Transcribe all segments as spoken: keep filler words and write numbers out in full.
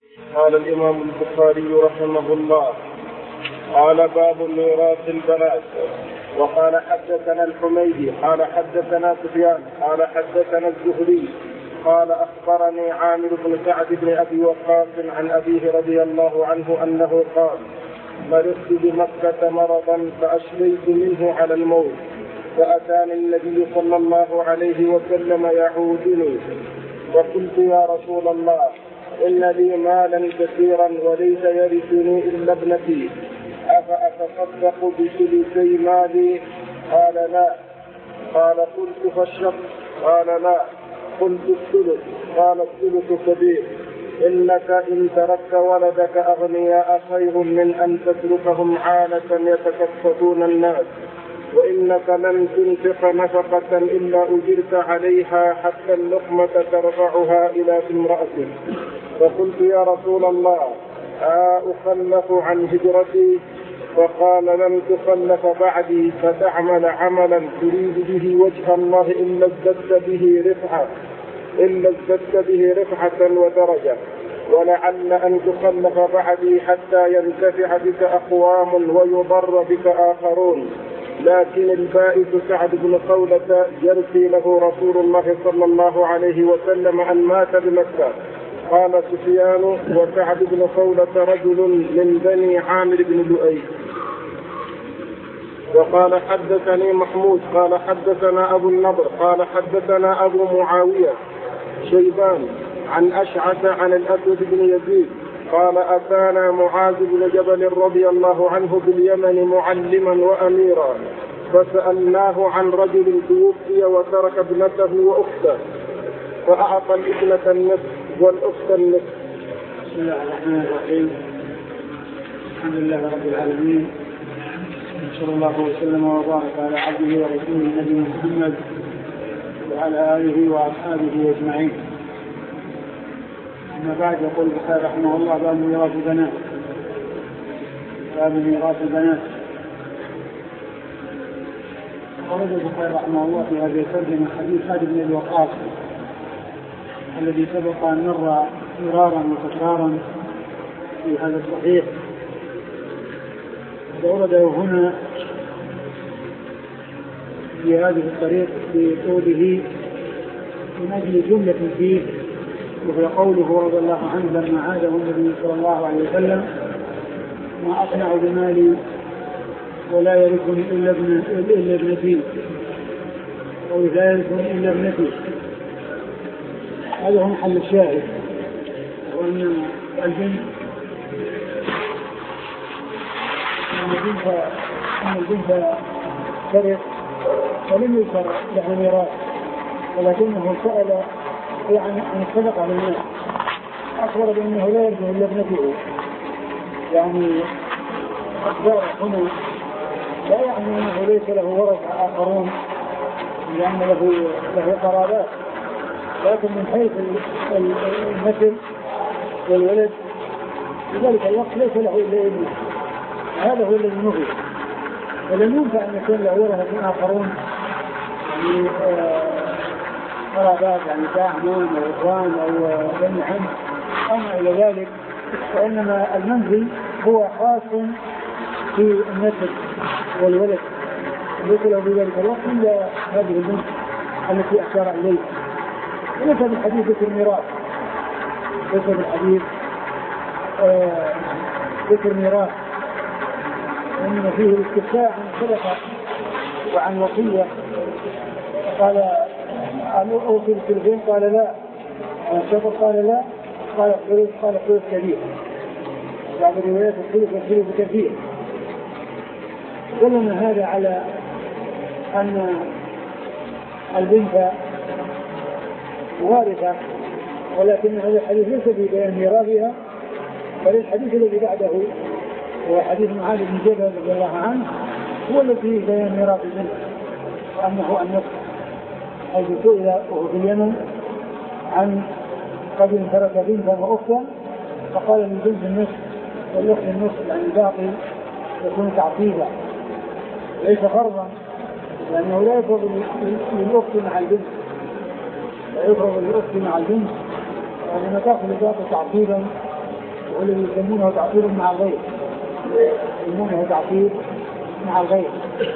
قال الإمام البخاري رحمه الله قال باب ميراث البنات. وقال حدثنا الحميدي قال حدثنا سفيان قال حدثنا الزهري قال أخبرني عامر بن سعد بن أبي وقاص عن أبيه رضي الله عنه أنه قال مرضت بمكة مرضا فأشفيت منه على الموت، فأتاني النبي صلى الله عليه وسلم يعودني، وقلت يا رسول الله إن لي مالا كثيرا وليس يرثني إلا ابنتي، أفأتصدق بثلثي مالي؟ قال لا. قال قلت فالشق؟ قال لا. قلت الثلث؟ قال الثلث كبير، إنك إن تركت ولدك أغنياء خير من أن تتركهم عالة يتكففون الناس، وإنك لن تنفق نفقة إلا أجرت عليها حتى اللقمة ترفعها إلى امرأتك. فقلت يا رسول الله أخلف عن هجرتي؟ فقال لم تخلف بعدي فتعمل عملا تريد به وجه الله إلا ازددت به رفعة إلا ازددت به رفعة ودرجة، ولعل أن تخلف بعدي حتى ينتفع بك أقوام ويضر بك آخرون. لكن البائس سعد بن خولة يرثي له رسول الله صلى الله عليه وسلم أن مات بمكة. قال سفيان وسعد بن خولة رجل من بني عامر بن لؤي. وقال حدثني محمود قال حدثنا أبو النضر قال حدثنا أبو معاوية شيبان عن أشعث عن الأسود بن يزيد قال أتانا معاذ بن جبل رضي الله عنه باليمن معلما وأميرا، فسألناه عن رجل توفي وترك ابنته وأخته، فأعطى الابنة النصف والأخت النصف. بسم الله الرحمن الرحيم. الحمد لله رب العالمين، صلى الله وسلم وبارك على عبده ورسوله نبينا محمد وعلى آله وأصحابه أجمعين. أما بعد، يقول البخاري رحمه الله باب ميراث البنات. باب ميراث البنات. ورد البخاري رحمه الله في هذه الترجمة حديث سعد بن أبي وقاص الذي سبق أن مر مرارا وتكرارا في هذا الصحيح، وورده هنا في هذه الطريق بقوله من أجل جملة فيه، وهي قوله رضي الله عنه لما عاده النبي صلى الله عليه وسلم ما أصنع بمالي ولا يرثني إلا ابن إلا ابنتي أو لا يرثني إلا ابنتي. هذا هو محل الشاهد، وأن البنت أن البنت أن البنت ترث ولم يذكر لها ميراث، ولكنه سأل يعني عن الصدقة للناس، أخبر بأنه لا يرث إلا ابنته. يعني أخبار هنا لا يعني أنه ليس له ورث آخرون لأن له له قرابات، لكن من حيث النسل والولد في ذلك الوقت ليس له إلا ابنه، هذا هو الذي نهي. ولم ينفع أن يكون له ورثة آخرون يعني قرابات، يعني كأعمام أو إخوان أو بني عم أو ما إلى ذلك، وإنما المنزل هو خاص في النسل والولد، ليس له في ذلك الوقت إلا هذه البنت التي أشار إليها. وليس بالحديث ذكر الميراث، ليس بالحديث آه ذكر الميراث، وإنما فيه الاستفساء عن صدقة وعن وصية. قال أن أوصي بالثلثين؟ قال لا. عن الشطر؟ قال لا. قال الثلث؟ قال الثلث كبير. بعض الروايات الثلث والثلث كثير. دلنا هذا على أن البنت وارثة، ولكن هذا الحديث ليس ببيان ميراثها، بل الحديث الذي بعده هو حديث معاذ بن جبل رضي الله عنه هو الذي فيه بيان ميراث البنت، وأنه النصف، حيث سئل وهو في اليمن عن رجل ترك بنتا وأختا فقال للبنت النصف والأخت النصف، يعني الباقي يكون تعصيبا ليس فرضا، لأنه لا يفرض للأخت مع البنت، لا يفرض للأخت مع البنت، وإنما تأخذ الباقي تعصيبا والذي يسمونه تعطيل مع الغير، يسمونه تعطيل مع الغير.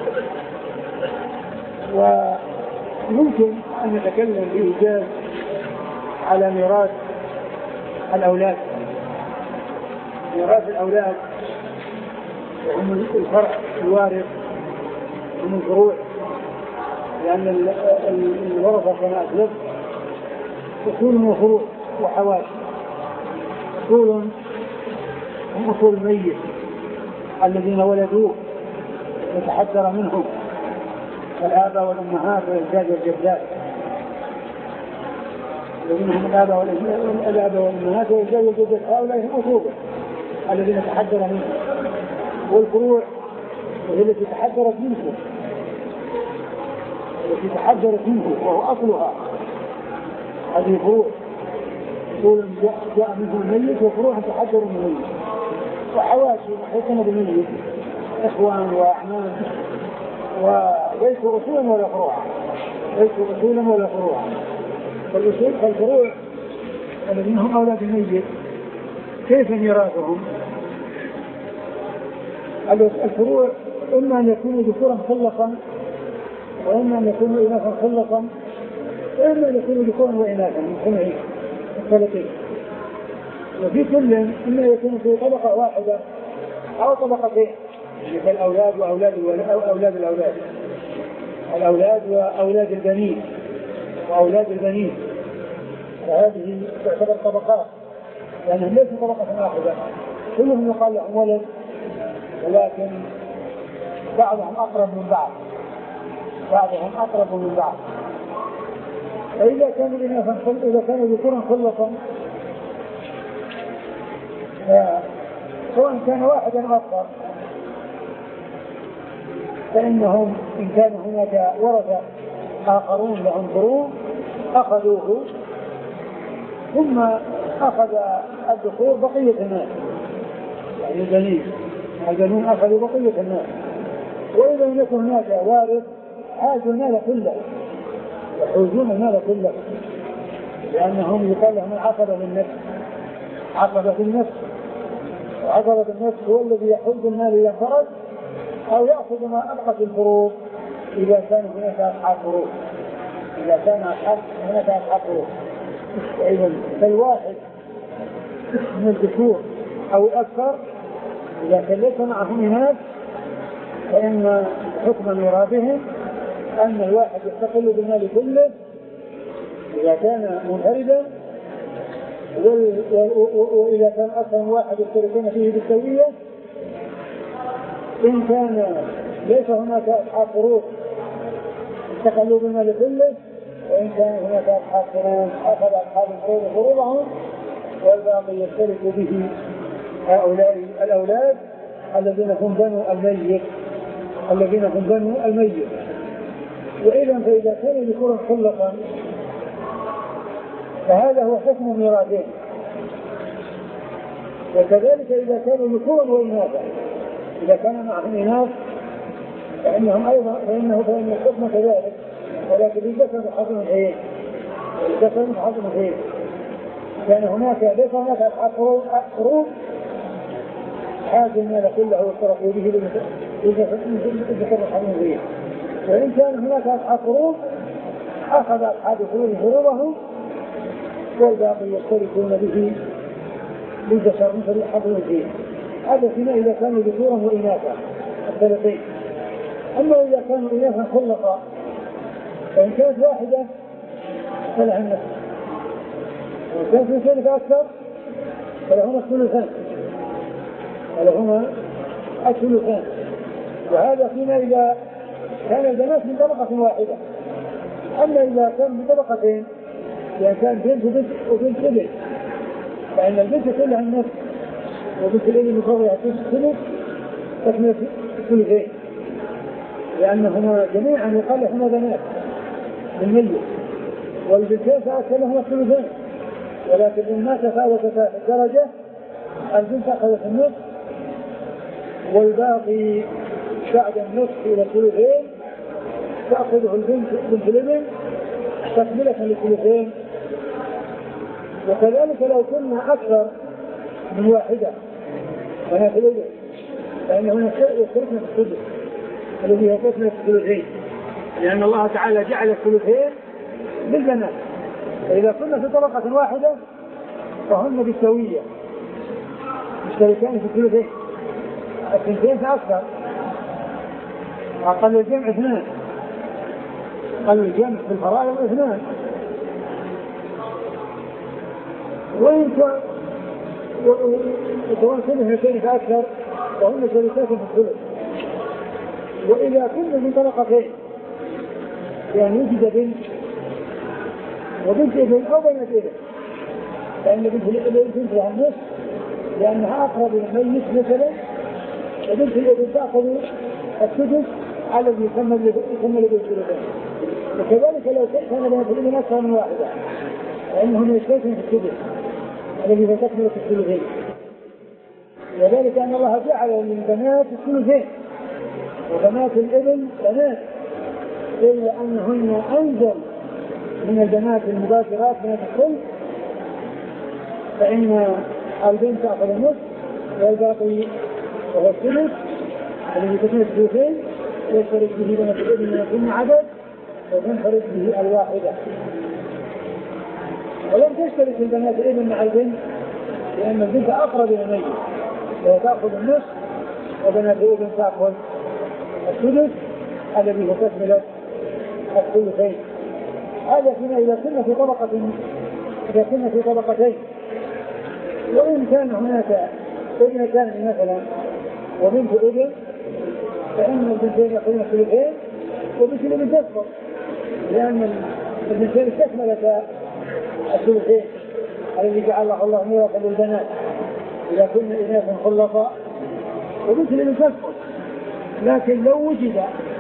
ويمكن أن نتكلم بإيجاز على ميراث الأولاد. ميراث الأولاد وهم الفرع الوارث من الفروع، لأن الورثة كما أسلفت أصول وفروع وحواشي. أصول هم أصول الميت الذين ولدوه يتحذر منهم الآباء والأمهات والأجداد والجدات، الذين هم الآباء والأمهات والأجداد والجدات، هؤلاء هم أصوله الذين تحذر منهم. والفروع وهي التي تحذرت منه التي تحذرت منه وهو أصلها. هذه فروع، أصول جاء منه الميت وفروع تحذر من الميت، وحواشي محيطنا بالميت إخوان وأعمام، وليسوا أصولا ولا فروعا، ليسوا أصولا ولا فروعا. فالأصول فالفروع الذين هم أولاد الميت كيف ميراثهم؟ الفروع إما أن يكونوا ذكورا خلقا، وإما أن يكونوا إناثا خلقا، وإما أن يكونوا ذكورا وإناثا من خلقين الخلقين. وفي كل إما يكون في طبقة واحدة أو طبقتين، مثل الأولاد وأولاد أو أولاد الأولاد، الأولاد وأولاد البنين وأولاد البنين، فهذه تعتبر طبقات لأنهم ليسوا طبقة واحدة، كلهم يقال لهم ولد، ولكن بعضهم أقرب من بعض بعضهم أقرب من بعض. فإذا كانوا إذا كانوا ذكورا خلقا، سواء كان واحدا أكثر، فإنهم إن كان هناك ورثة آخرون لهم فروع أخذوه، ثم أخذ الذكور بقية الناس، يعني البنين البنون أخذوا بقية الناس. وإذا لم يكن هناك وارث حازوا المال كله، يحوزون المال كله، لأنهم يقال لهم العصبة بالنفس، عصبة بالنفس. وعصبة بالنفس هو الذي يحوز المال إلى فرد أو يأخذ ما أبقى في الفروض إذا كان هناك أصحاب فروض، إذا كان هناك أصحاب فروض. إذا فالواحد من الذكور أو أكثر إذا كان ليس معهم إناث، فإن حكم ميراثهم أن الواحد يستقل بالمال كله إذا كان منفردا، وإذا كان أكثر من واحد يشتركون فيه بالسوية. إن كان ليس هناك أصحاب فروض استقلوا بالمال كله، وإن كان هناك أصحاب فروض أخذ أصحاب الفروض فروضهم، والباقي يشترك به هؤلاء الأولاد الذين هم بنو الميت الذين هم بنو الميت. وإذا فإذا كان ذكورا خلقا فهذا هو حكم ميراثهم. وكذلك إذا كانوا ذكورا وإناثا، إذا كان معهم إناث فإنهم أيضا فإنه فإن الحكم كذلك، ولكن للذكر حظ الأنثيين، للذكر حظ الأنثيين، لأن هناك ليس هناك أصحاب فروض حاجة المال كله واشتركوا به للذكر حظ الأنثيين. وإن كان هناك أصحاب فروض أخذ أصحاب فروض فروضهم، والباقي يشتركون به للذكر مثل حظ الأنثيين. هذا فيما إذا كانوا ذكورا وإناثا الثلاثين. أما إذا كانوا إناثا خلقا فإن كانت واحدة فلها النصف، وإن كانت اثنتين فأكثر فلهما الثلثان فلهما الثلثان. وهذا فيما إذا كان البنات من طبقة واحدة. أما إذا كان من طبقتين، يعني كان بنت وبنت وبنت ابن، فإن البنت كلها النصف وبنت الابن مقررة الثلث تكمل الثلثين، لأنهما جميعا يقال لهما بنات بالميت، والبنتين فأكثر لهما الثلثين. ولكن إن ما تفاوتتا في الدرجة، البنت أخذت النصف، والباقي بعد النصف إلى الثلثين تأخذه البنت بنت الابن تكملة للثلثين. وكذلك لو كنا أكثر من واحدة بنات الابن، فإن هنا يشتركن في السدس الذي يقسم الثلثين، لأن الله تعالى جعل الثلثين للبنات، فإذا كنا في طبقة واحدة فهن بالسوية مشتركان في الثلثين، الثنتين فأكثر، أقل الجمع اثنان، أقل الجمع في الفرائض اثنان، وإن كان اثنتين فأكثر فهن شركات في الثلث. وإذا كنا من طبقتين يعني وجد بنت وبنت ابن أو بنت ابن، فإن بنت الابن بنت لها النصف لأنها أقرب إلى الميت مثلا، وبنت الابن تأخذ السدس على الذي يكمل بالثلثين. وكذلك لو كان بنت الابن أكثر من واحدة فإنهم يشتركون في السدس الذي تكمل في الثلثين، وذلك أن الله جعل للبنات الثلثين وبنات الابن بنات، إلا أنهن أنزل من البنات المباشرات بنات الثلث، فإن البنت تأخذ النصف والباقي وهو الثلث الذي تكمل الثلثين، يشترك به بنات الابن من كل عدد وتنفرد به الواحدة. ولم تشترك البنات الابن مع البنت لأن البنت أقرب إلى الميت وهي تأخذ النصف، وبنات الابن تأخذ السدس الذي هو تكملة الثلثين. هذا فيما إذا كنا في طبقة إذا كنا في طبقتين. وإن كان هناك ابنتان مثلا وبنت ابن فإن البنتين يأخذن الثلثين وبنت الابن تسقط، لأن البنتين استكملتا الثلثين الذي جعله الله ميراثا للبنات إذا كنا إناثا خلطاء، وبنت الابن تسقط. لكن لو وجد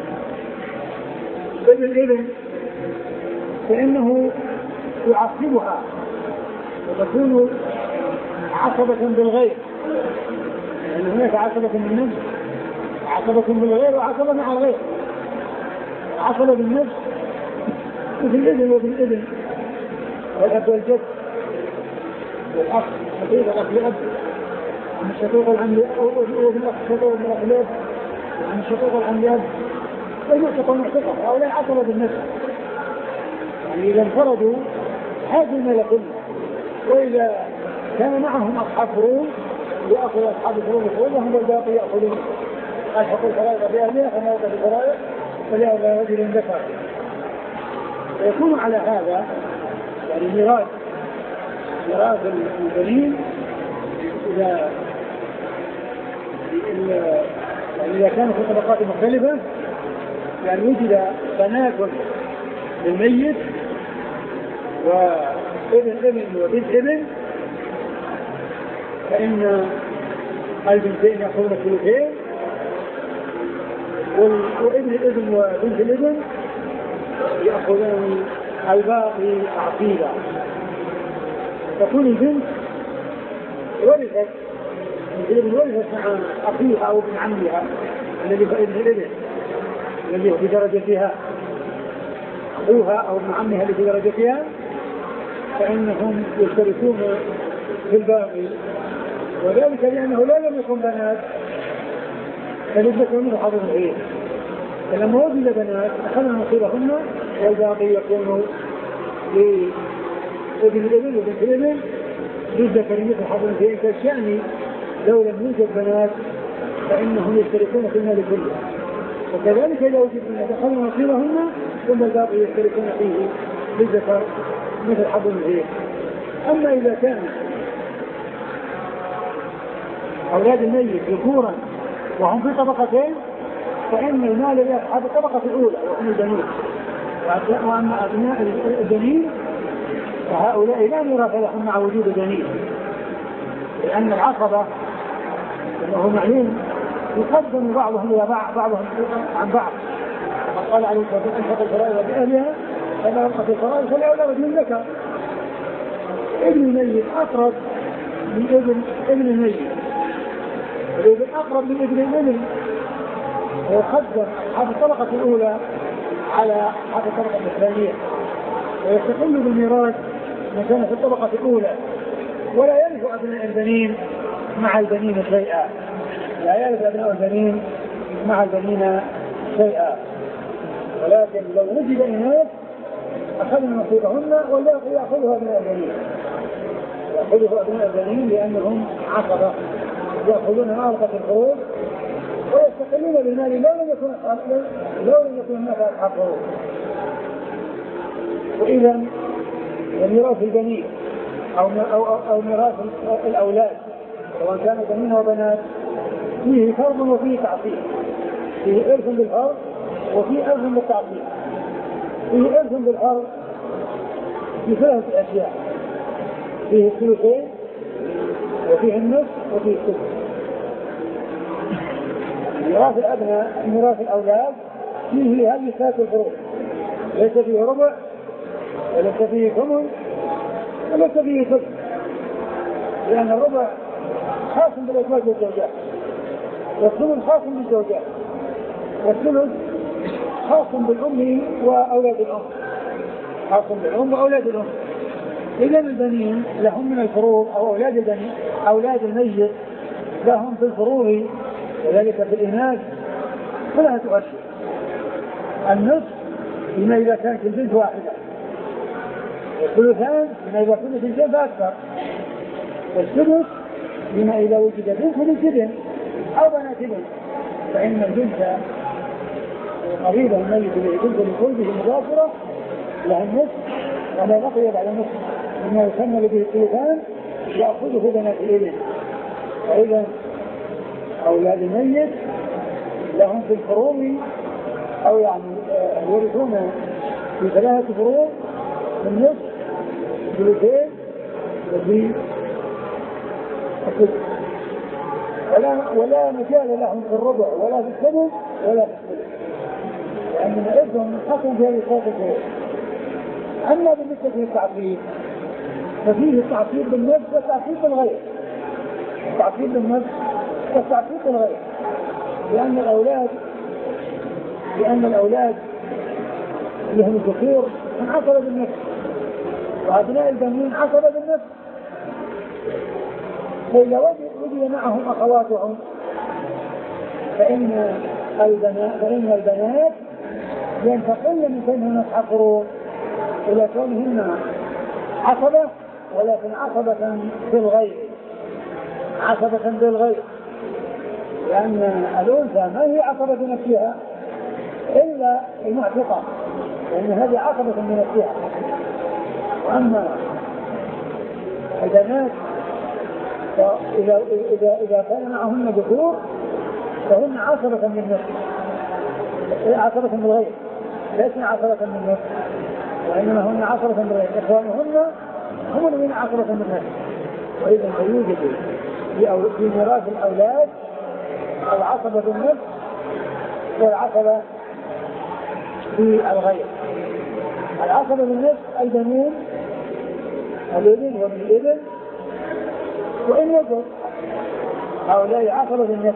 ابن الابن فإنه يعصبها وتكون عصبة بالغير، لأن يعني هناك عصبة بالنفس عصبة بالغير وعصبة مع الغير. عصبة بالنفس مثل الابن وبالابن والأب والجد والأخ شقيق الأخ لأب، ومن شقيق العم وبالأخ شقيق الأخ لأب، ومن شقيق العم لأب، والمعتق والمعتقة، هؤلاء عصبة بالنفس، يعني إذا انفردوا هذا المال كله. وإذا كان معهم أصحاب فروض يأخذ أصحاب الفروض فروضهم والباقي يأخذون ألحق الفرائض بأهلها كما يأخذ الفرائض فليأخذ رجل ذكر. ويكون على هذا يعني ميراث ميراث البنين إذا إذا كانوا في طبقات مختلفة، يعني وجد بنات للميت وابن ابن وبنت ابن، فإن البنتين يأخذون الثلثين وابن الابن وبنت الابن يأخذون الباقي عصيبا. تكون البنت ورثت الابن ورثت مع أخيها أو ابن عمها الذي هو ابن الابن الذي هو في درجتها، أخوها أو ابن عمها الذي في درجتها، فإنهم يشتركون في الباقي، وذلك لأنه لا لم يكن بنات فلذلك منه حظ غير. فلما وجد بنات أخذنا نصيبهن والباقي يكون لابن الابن وبنت الابن للذكر مثل حظ غير كالشأن. لو لم يوجد بنات فإنهم يشتركون في المال كله، وكذلك إذا وجد بنات أخذنا نصيبهن ثم الباقي يشتركون فيه للذكر مثل حظ غير. أما إذا كان أولاد الميت ذكورا وهم في طبقتين فإن المال يصحب الطبقة الأولى وهم البنون، وأما أبناء البنين فهؤلاء لا ميراث لهم مع وجود البنين، لأن العصبة وهو معلوم يقدم بعضهم إلى بعض بعضهم عن بعض. قال عليه الصلاة والسلام أنفق الفرائض بأهلها فما يبقى في الفرائض فلا أولى رجل ذكر. ابن الميت أقرب من ابن ابن الميت، والابن أقرب من ابن الابن، ويقدم أصحاب الطبقة الأولى على أصحاب الطبقة الثانية، ويستقل بالميراث من كان في الطبقة الأولى، ولا يرث أبناء البنين مع البنين شيئا، لا يرث أبناء البنين مع البنين شيئا، ولكن لو وجد إناث أخذنا نصيبهن والباقي يأخذها أبناء البنين، يأخذها أبناء البنين لأنهم عصبة يأخذون عارضة الفروض ويستقلون بالمال لو لم يكن لو لم يكن هناك أصحاب فروض. وإذا ميراث البنين أو أو أو ميراث الأولاد سواء كانوا بنين وبنات فيه فرض وفيه تعصيب، فيه إرث بالفرض وفيه إرث بالتعصيب. فيه إرث بالفرض في ثلاثة أشياء، فيه الثلثين وفيه النصف وفيه الثلث. ميراث الأبناء ميراث الأولاد فيه هذه ثلاث الفروض، ليس فيه ربع وليس فيه ثمن وليس فيه ثلث، لأن الربع خاص بالأزواج والزوجات، والثمن خاص بالزوجات، والثلث خاص بالأم وأولاد الأم، خاص بالأم وأولاد الأم. إذا البنين لهم من الفروض أو أولاد البنين أولاد الميت لهم في الفروض وذلك في الإناث ثلاثة أشياء: النصف بما إذا كانت البنت واحدة، والثلثان بما إذا كانت البنت فأكثر، والسدس بما إذا وجد بنت للابن أو بنات ابن، فإن البنت قريبا الميت بنت لقلبه مضافرة لها النصف، وما بقي بعد النصف مما يسمى به الثلثان يأخذه بنات الابن. فإذا أولاد الميت لهم في الفروض أو يعني يورثون في ثلاثة فروض: النصف ثلثين وفي الثلث، ولا ولا مجال لهم في الربع ولا في الثمن ولا في الثلث، لأن إرثهم منحصر في هذه الثلاثة فروض. أما بالنسبة للتعصيب ففيه التعصيب بالنفس والتعصيب بالغير، التعصيب بالنفس والتعصيب بالغير، لأن الأولاد لأن الأولاد لهم الذكور من عصبة بالنفس، وأبناء البنين عصبة بالنفس. فإذا وجد معهم أخواتهم فإن البنات فإن البنات ينتقلن من كونهن حقر إلى كونهن عصبة، ولكن عصبة بالغير، عصبة بالغير، لأن الأنثى ما هي عصبة بنفسها إلا المعتقة، لأن هذه عصبة بنفسها. وأما البنات فإذا إذا إذا كان معهن ذكور فهن عصبة بالنفس، عصبة بالغير، ليس عصبة بالنفس، وإنما هن عصبة بالغير. إخوانهن هم الذين عصبة بالنفس. وإذا فيوجد في ميراث الأولاد العصبة بالنفس والعصبة بالغير. العصبة بالنفس البنين الابن وابن الابن وإن وجد، هؤلاء عصبة بالنفس.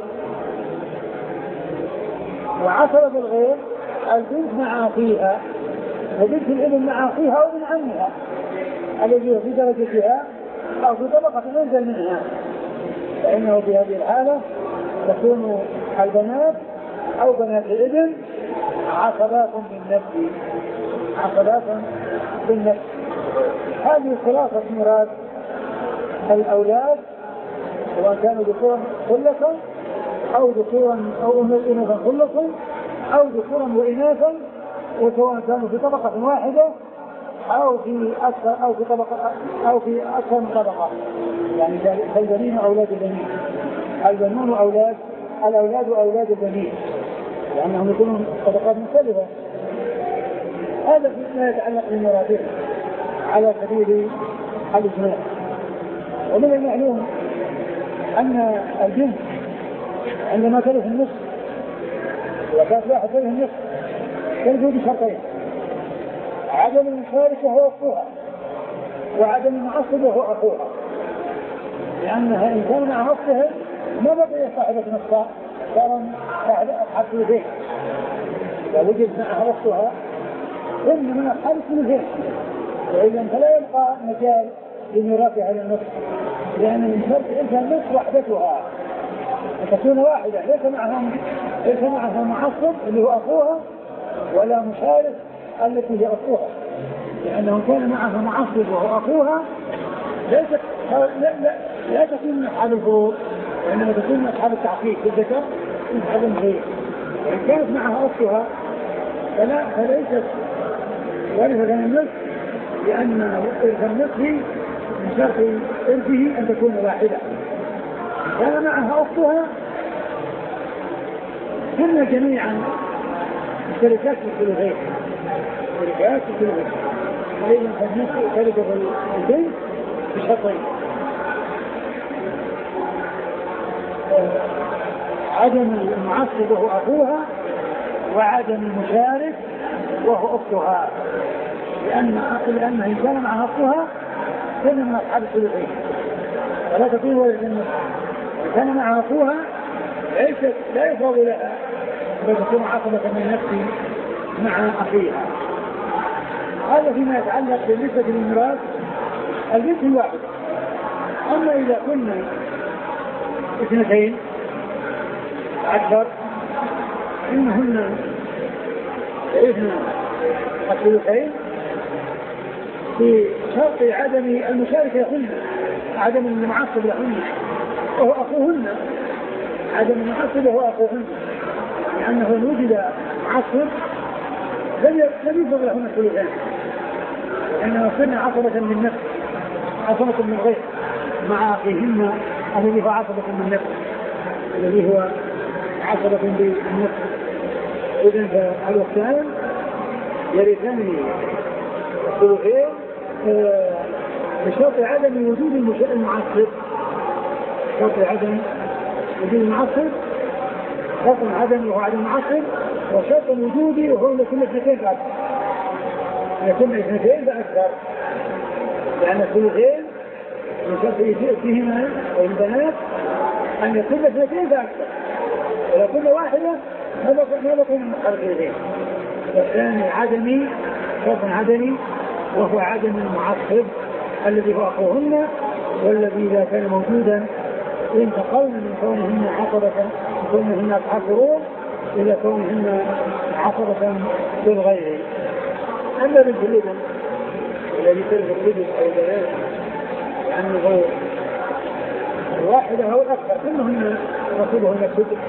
وعصبة بالغير البنت مع أخيها، وبنت الابن مع أخيها أو من عمها الذي في درجتها أو في طبقة أنزل منها، فإنه في هذه الحالة تكون البنات أو بنات الابن عصبات بالنفس، عصبات بالنفس. هذه خلاصة ميراث الأولاد، سواء كانوا ذكورا خلصا أو ذكورا أو إناثا خلصا أو ذكورا وإناثا، وسواء كانوا في طبقة واحدة أو في أكثر أو في طبقة أو في أكثر من طبقة، يعني البنين وأولاد البنين، البنون وأولاد الأولاد وأولاد البنين، لأنهم يكونون طبقات مختلفة. هذا فيما يتعلق بالميراث على سبيل الإجمال. ومن المعلوم أن البنت عندما ترث النصف وكانت واحد ترث النصف ترث بشرطين: عدم المشارك وهو أخوها، وعدم المعصب وهو أخوها، لأنها إن كان مع نصفها ما بقي صاحبة نصفها، صار صاحبة أصحاب ثلثين. إذا وجد معها أختها إن من أصحاب ثلثين، وإذا فلا يبقى مجال لميراث على النصف، لأن من شرط الإنسان نصف وحدتها أن تكون واحدة ليس معها ليس معها معصب اللي هو أخوها ولا مشارك التي هي أخوها، لأنه كان معها معصب وهو أخوها ليست لا لا لا تكون من أصحاب الفروض، وإنما تكون من أصحاب التعقيد بالذكر من أصحاب الغير. وإن كانت معها أختها فلا فليست ورثة النصف، لأن ورثة النصف من شرط إرثه أن تكون واحدة. كان معها أختها كنا جميعا شركات في الثلثين، شركات في الثلثين، فإذا فالنصف شركة البنت بشرطين: عدم المعصب وهو أخوها، وعدم المشارك وهو أختها، لأن لأنها إن كان معها أختها كان من أصحاب الثلثين ولا تكون ولد النصف. إن كان معها أخوها ليست لا يفرض لها بل تكون عصبة من نفسه مع أخيها. هذا فيما يتعلق بالنسبة للميراث البنت الواحدة. أما إذا كنا اثنتين أكثر إنهن يعرفن الثلثين بشرط عدم المشاركة لهن، عدم المعصب لهن وهو أخوهن، عدم المعصب وهو أخوهن، لأنه إن وجد معصب لم يفرض لهن الثلثين، لأنه كنا عصبة من نفس، عصبة من غير مع أخيهن الذي هو عصبة من نفس، الذي هو عصبة بالنفس. إذن فالوقتان يرثان الثلثين بشرط عدم وجود المعصب، شرط عدم وجود المعصب، شرط عدم وهو عدم المعصب، وشرط وجودي وهو لكل اثنتين فأكثر، لكل اثنتين فأكثر، لأن الثلثين من شرط فيهما والبنات أن يكون اثنتين فأكثر، ولو كل واحدة ما بكون من الثلثين. والثاني عدمي، شرط عدمي وهو عدم المعصب الذي هو أخوهن، والذي إذا كان موجودا انتقلنا من كونهن عصبة من كونهن أصحاب فروض إلى كونهن عصبة بالغير. أما بنت الابن الذي تلك الابن أو البنات يعني غير الواحدة أو الأكثر كلهن نصيبهن السدس.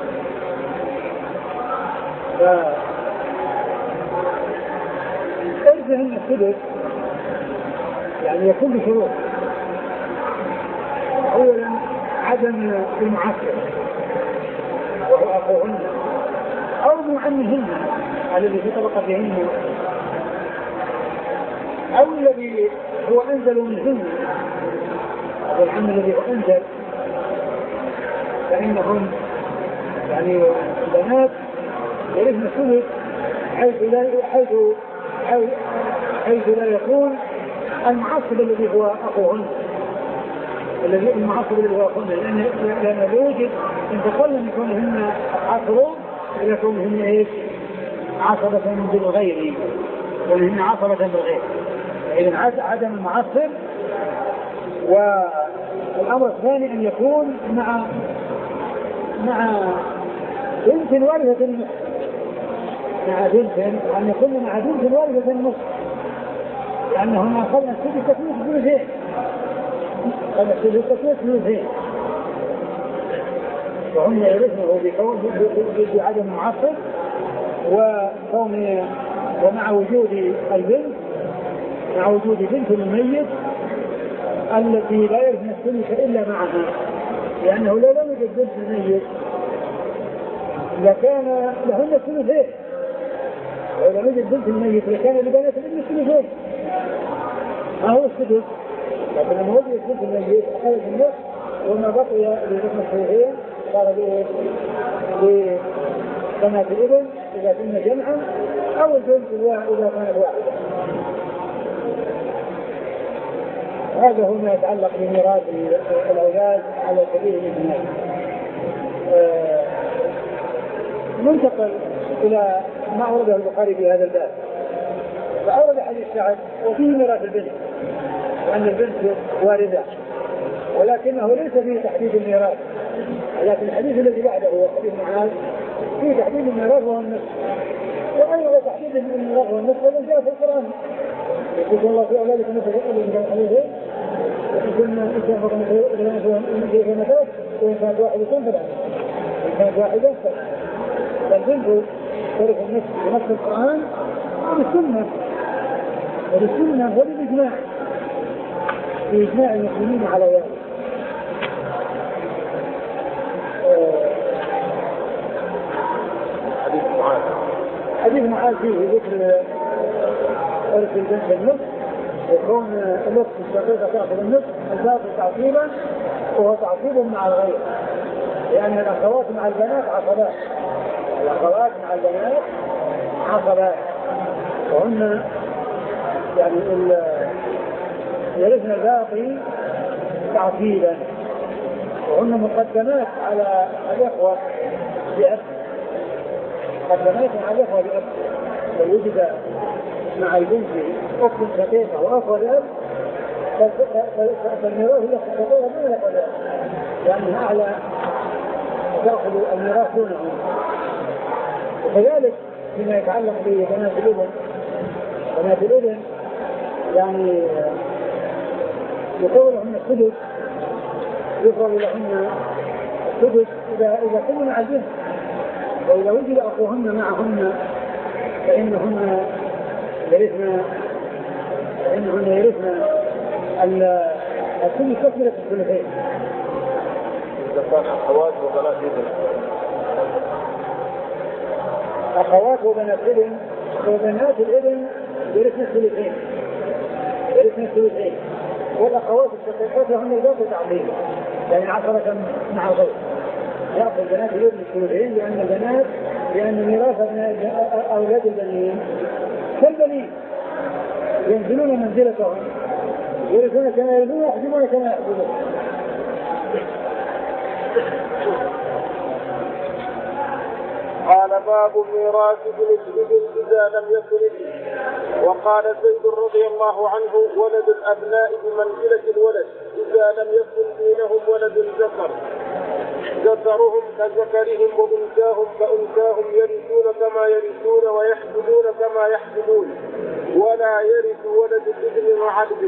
فإرثهن السدس يعني يكون بشروط: أولا عدم المعصب وهو أخوهن أو معمهن الذي في طبقتهن أو الذي هو أنزل منهن، هذا العم الذي هو أنزل، فإنهم يعني البنات يرثن الثلث حيث لا حيث حيث لا يكون المعصب الذي هو أخوهن، الذي المعصب الذي هو أخوهن، لأن لأن يوجد انتقلنا من كونهن أصحاب فروض إلى كونهن إيش؟ عصبة بالغير، كونهن عصبة بالغير. إذن عدم المعصب. والأمر الثاني أن يكون مع مع بنت ورثة النصف، مع بنت أن يكون مع بنت ورثة النصف، لأنهم أخذنا السدس تكليف ثلثين، أخذنا السدس تكليف ثلثين، وهم يرثنه بعدم المعصب وكون ومع وجود البنت، مع وجود بنت الميت التي لا يرثن الثلث إلا معها، لأنه لو لم يوجد بنت الميت لكان لهن الثلثين، ولو لم يوجد بنت الميت لكان لبنات الابن الثلثين، ما هو السدس. لكن لما وجد بنت الميت أخذت النصف، وما بقي للابن الثلثين صار لبنات الابن إذا كنا جمعا، أو البنت إذا كانت واحدة. هذا هو ما يتعلق بميراث الأولاد على سبيل الإجمال. ننتقل إلى ما أورده البخاري في هذا الباب، فأورد حديث سعد وفيه ميراث البنت، لأن البنت واردة، ولكنه ليس فيه تحديد الميراث. لكن الحديث الذي بعده هو حديث معاذ فيه تحديد الميراث وهو النصف، وأيضا تحديد الميراث وهو النصف هذا جاء في القرآن. يقول الله في أولادك مثل من الحديثين، وإن كنا إنسان فقط مثل مثال، وإن كانت واحدة فلا إن كانت واحدة فالبنت ترك النصف بنص القرآن وبالسنة وبالسنة وبالإجماع بإجماع المسلمين على ذلك. حديث معاذ حديث معاذ فيه ذكر ورث البنت النصف، وكون الأخت الشقيقة تأخذ النصف الباقي تعصيبا، وهو تعصيب مع الغير، لأن الأخوات مع البنات عصبات، الأخوات مع البنات عصبات، وهن يعني يرثن الباقي تعصيبا، وهن مقدمات على الإخوة بأب، مقدمات على الإخوة بأب. لو وجد مع البنت أخت شقيقة وأخوة بأب فالميراث الأخت الشقيقة من الأخوة بأب، لأنها أعلى تأخذ الميراث دونهم. وكذلك فيما يتعلق ببنات الابن، بنات الابن يعني يقول لهن السدس، يفرض لهن السدس إذا إذا كن مع البنت، وإذا وجد أخوهن معهن فإنهن يرثن فإنهن يرثن السدس تكملة الثلثين. إذا كان أخوات وبنات ابن، أخوات وبنات ابن وبنات الابن يرثن الثلثين، يرثن الثلثين، والأخوات الشقيقات هن الباقي تعظيم، يعني عشرة مع الغير يأخذ بنات الابن الثلثين، لأن البنات لأن ميراث أولاد البنين كالبنين ينزلون منزلتهم، يرثون كما يرثون ويحجبون كما يحجبون. قال باب ميراث ابن الابن إذا لم يكن ابن. وقال زيد رضي الله عنه ولد الأبناء بمنزلة الولد إذا لم يكن بينهم ولد ذكر، ذكرهم كذكرهم وأنثاهم كأنثاهم، يرثون كما يرثون ويحجبون كما يحجبون، ولا يرث ولد الابن مع الابن.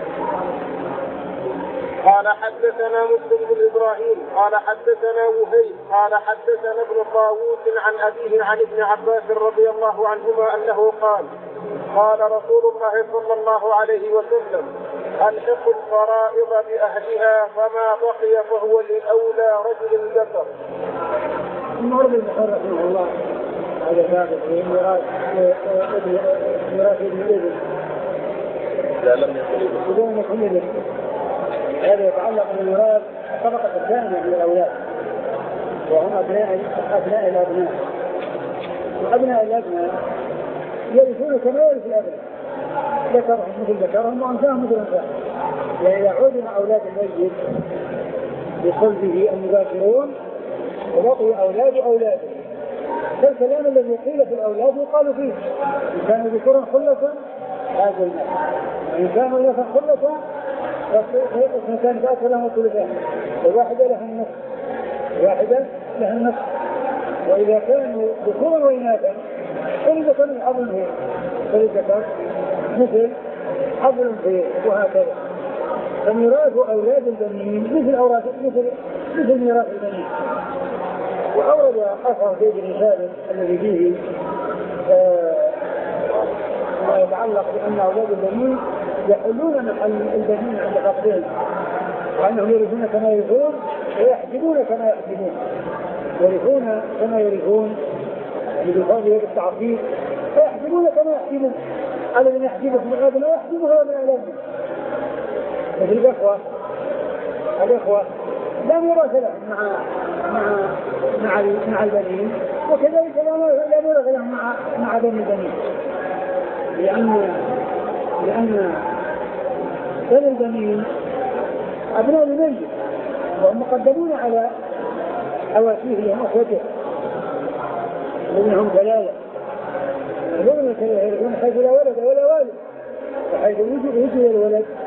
قال حدثنا مسلم بن إبراهيم قال حدثنا وهيب قال حدثنا ابن طاووس عن أبيه عن ابن عباس رضي الله عنهما أنه قال قال رسول الله صلى الله عليه وسلم ألحقوا الفرائض بأهلها فما بقي فهو لأولى رجل ذكر. المرض البخاري رحمه الله هذا ثابت في ميراث ميراث ابن الابن لا لم يكن بدون يكون ابن، هذا يتعلق بالميراث الطبقة الثانية من الأولاد، وهم أبناء أبناء الأبناء، وأبناء الأبناء يرثون كما يرث الأبناء، ذكرهم مثل ذكرهم وأنثاهم مثل أنثاهم، يعني إذا عودنا أولاد المسجد بصلبه المباشرون وبقي أولاد أولاده، فالكلام الذي قيل في الأولاد يقال فيه إن كانوا ذكورا خلة هذا المال، وإن كانوا إناثا خلة فاثنتان فأكثر لهم ثلثان، والواحدة لها النصف، الواحدة لها النصف، وإذا كانوا ذكورا وإناثا فلذكر حظ فيه، فلذكر مثل حظ فيه، وهكذا. فميراث أولاد البنين مثل أوراد مثل مثل ميراث البنين. وأورد أثر زيد بن ثابت الذي فيه ما يتعلق بأن أولاد البنين يحلون محل البنين عند فقدهم، وأنهم يرثون كما يرثون ويحجبون كما يحجبون، يرثون كما يرثون بالفضل وبالتعصيب، ويحجبون كما يحجبون. الذين يحجبه من أبناء يحجبه من أولادهم. مثل الأخوة الأخوة لا ميراث لهم مع مع مع مع البنين، وكذلك لا ميراث لهم مع مع بني البنين، لأن لأن بني البنين أبناء المنزل وهم مقدمون على حواشيهم أخوته الذين هم ثلاثة، يرثون حيث لا ولد ولا والد، وحيث وجد الولد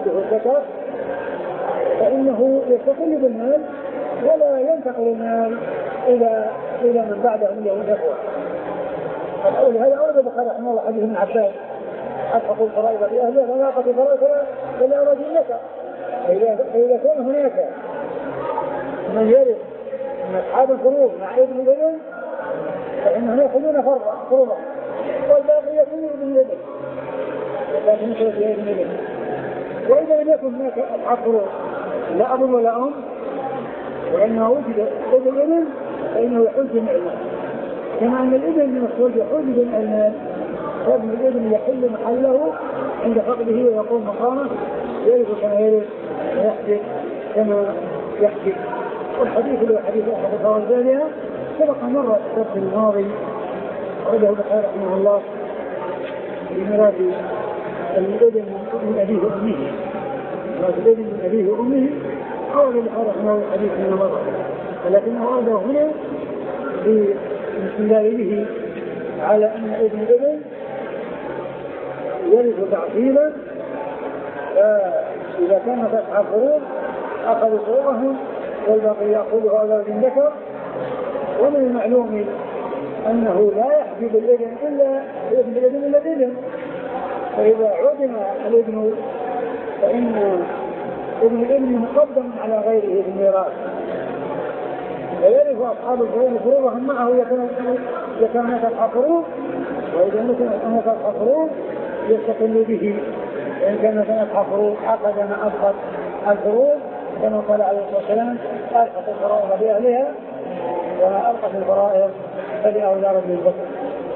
وجده الذكر فإنه يستقل بالمال ولا ينتقل المال إلى إلى من بعده من يوم الإخوة. ولهذا أورد البخاري رحمه الله حديث ابن عباس ألحق الفرائض بأهلها فلا ألحق الفرائض فلا أراد النكر. فإذا كان هناك من يرث من أصحاب الفروض مع ابن الابن فإنهم يأخذون فروضا والباقي يكون ابن الابن لكن يكون ابن الابن. وإذا لم يكن هناك أصحاب فروض لا أب ولا أم لأنه وجد ابن الابن فإنه يحوز جميع المال كما أن الابن المخرج يحوز جميع المال فابن الابن يحل محله عند فقده ويقوم مقامه يرث كما يرث ويحدث كما يحدث. والحديث اللي هو حديث أحد الفوازانها سبق مرة في الدرس الماضي أورده البخاري رحمه الله بميراث الابن من أبيه وأمه ميراث الابن من أبيه وأمه أورد البخاري رحمه الله الحديث من مرة ولكنه أورده هنا باستدلال به على أن ابن الابن يرث تعصيبا فإذا كان أصحاب فروض أخذوا فروضهم والباقي يأخذها أولاد الذكر. ومن المعلوم أنه لا يحجب الابن إلا ابن الابن إلا الابن فإذا عدم الابن فإن ابن الابن مقدم على غيره في الميراث فيرث أصحاب الفروض فروضهم معه إذا كان هناك أصحاب فروض وإذا كان هناك أصحاب فروض يستقل به وإن كان هناك أصحاب فروض أخذ ما أبقت الفروض كما قال عليه الصلاة والسلام ألحق الفرائض بأهلها وما ألقت الفرائض فلأولى رجل البصر.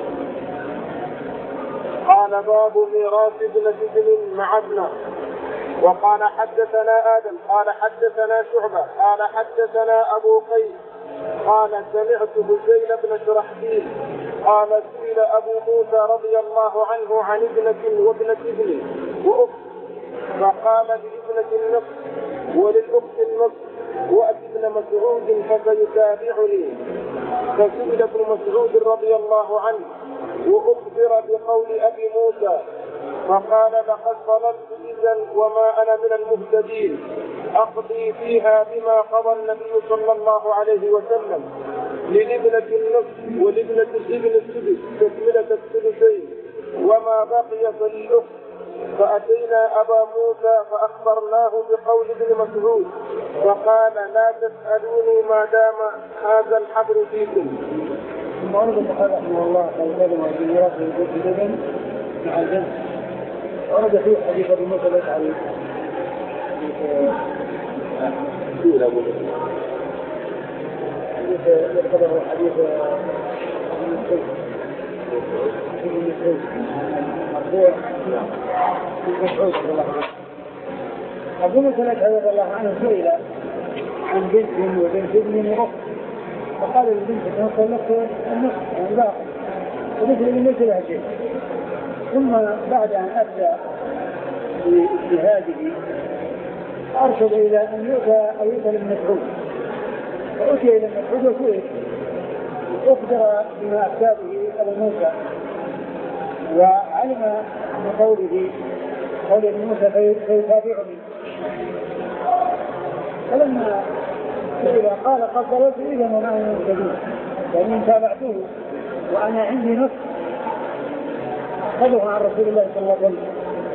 قال باب ميراث ابنة ابن مع ابنه. وقال حدثنا آدم قال حدثنا شعبة قال حدثنا أبو قيس قال سمعت بزيل بن شرحبيل قال سئل أبو موسى رضي الله عنه عن ابنة وابنة ابن وأخت فقال لابنة النصف وللأخت النصف وأت ابن مسعود فسيتابعني. فسئل ابن مسعود رضي الله عنه وأخبر بقول أبي موسى فقال لقد ضللت إذن وما أنا من المهتدين أقضي فيها بما قضى النبي صلى الله عليه وسلم للابنة النصف ولابنة الابن السدس تكملة الثلثين وما بقي فللأخت. فأتينا أبا موسى فأخبرناه بقول ابن مسعود فقال لا تسألوني ما دام هذا الحبر فيكم. ثم أرد البخاري رحمه الله قال في ميراث الابن مع الجد ورد فيه حديث ابي موسى الاشعري حديث ابو حديث يعتبر حديث مرفوع في مسعود رضي الله عنه. ابو موسى الاشعري رضي الله عنه سئل عن بنت وبنت ابن واخت فقال للبنت انه لك النصف يعني باقي وبنت الابن ليس لها شيء. ثم بعد أن أبدأ باجتهاده أرشد إلى أن يؤتى أو يؤتى للمسعود فأتي إلى المسعود وسئل أخبر بما أفتى به أبو موسى وعلم من قوله قول ابن موسى فيتابعني. فلما سئل قال قد ضللت إذا وما أنا من المهتدين فإن تابعته وأنا عندي نص أخذه عن رسول الله صلى الله عليه وسلم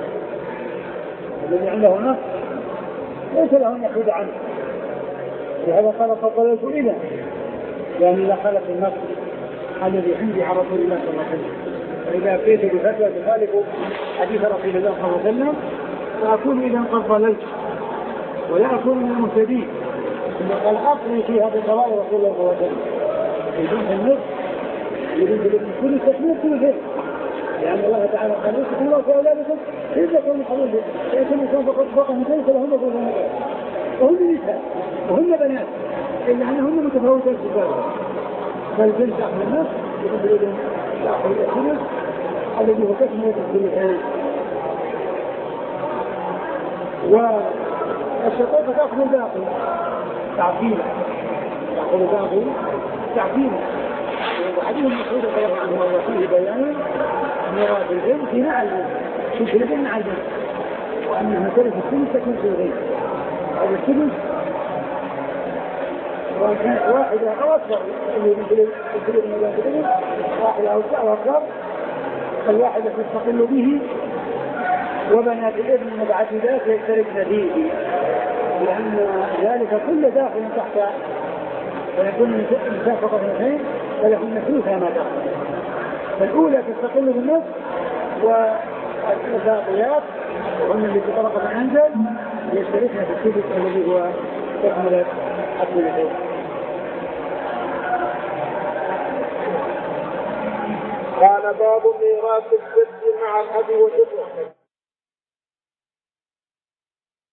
الذي عنده نص ليس له أن يحيد عنه. لهذا قال فضلت إذا يعني لا خلف النص الذي عندي عن رسول الله صلى الله عليه وسلم. فإذا أتيت بفتوى تخالف حديث رسول الله صلى الله عليه وسلم فأكون إذا قد ضللت ولا أكون من المهتدين. ثم قال أقضي فيها بقضاء رسول الله صلى الله عليه وسلم في جنس النص يريد لكم كل تكميل كل شيء لأن الله تعالى قال يوسف الله في أولادكم إذا كانوا حلوين لكن الإنسان فقط فقط ليس لهم بطول النساء وهم نساء وهم بنات إلا أنهن متفاوتات في ذلك. فالبنت أخذ الناس يقول يأخذ الأسنة الذي هو تكمية الثلثين والشقيقة تأخذ الباقي تعفيلا تأخذ الباقي تعفيلا. وحديث المسعود رضي الله عنه وفيه بيان ميراث الابن مع البنت شوف الابن مع البنت وأن مسألة السدس تكون في الغير. هذا السدس وإن كانت واحدة أو أكثر اللي مثل الفلوس المبادئ واحدة أو أكثر فالواحدة تستقل به وبنات الابن مبعث ذاك يشتركن فيه لأن ذلك كل داخل تحت ويكون الإنسان فقط اثنين ولكن ثلثها ما دخل. فالأولى تستقل بالنصف والباقيات وهم اللي تطرق من أنزل يشتركن في الثلث الذي هو تكمل الثلثين. قال باب ميراث الجد مع الأب والجد.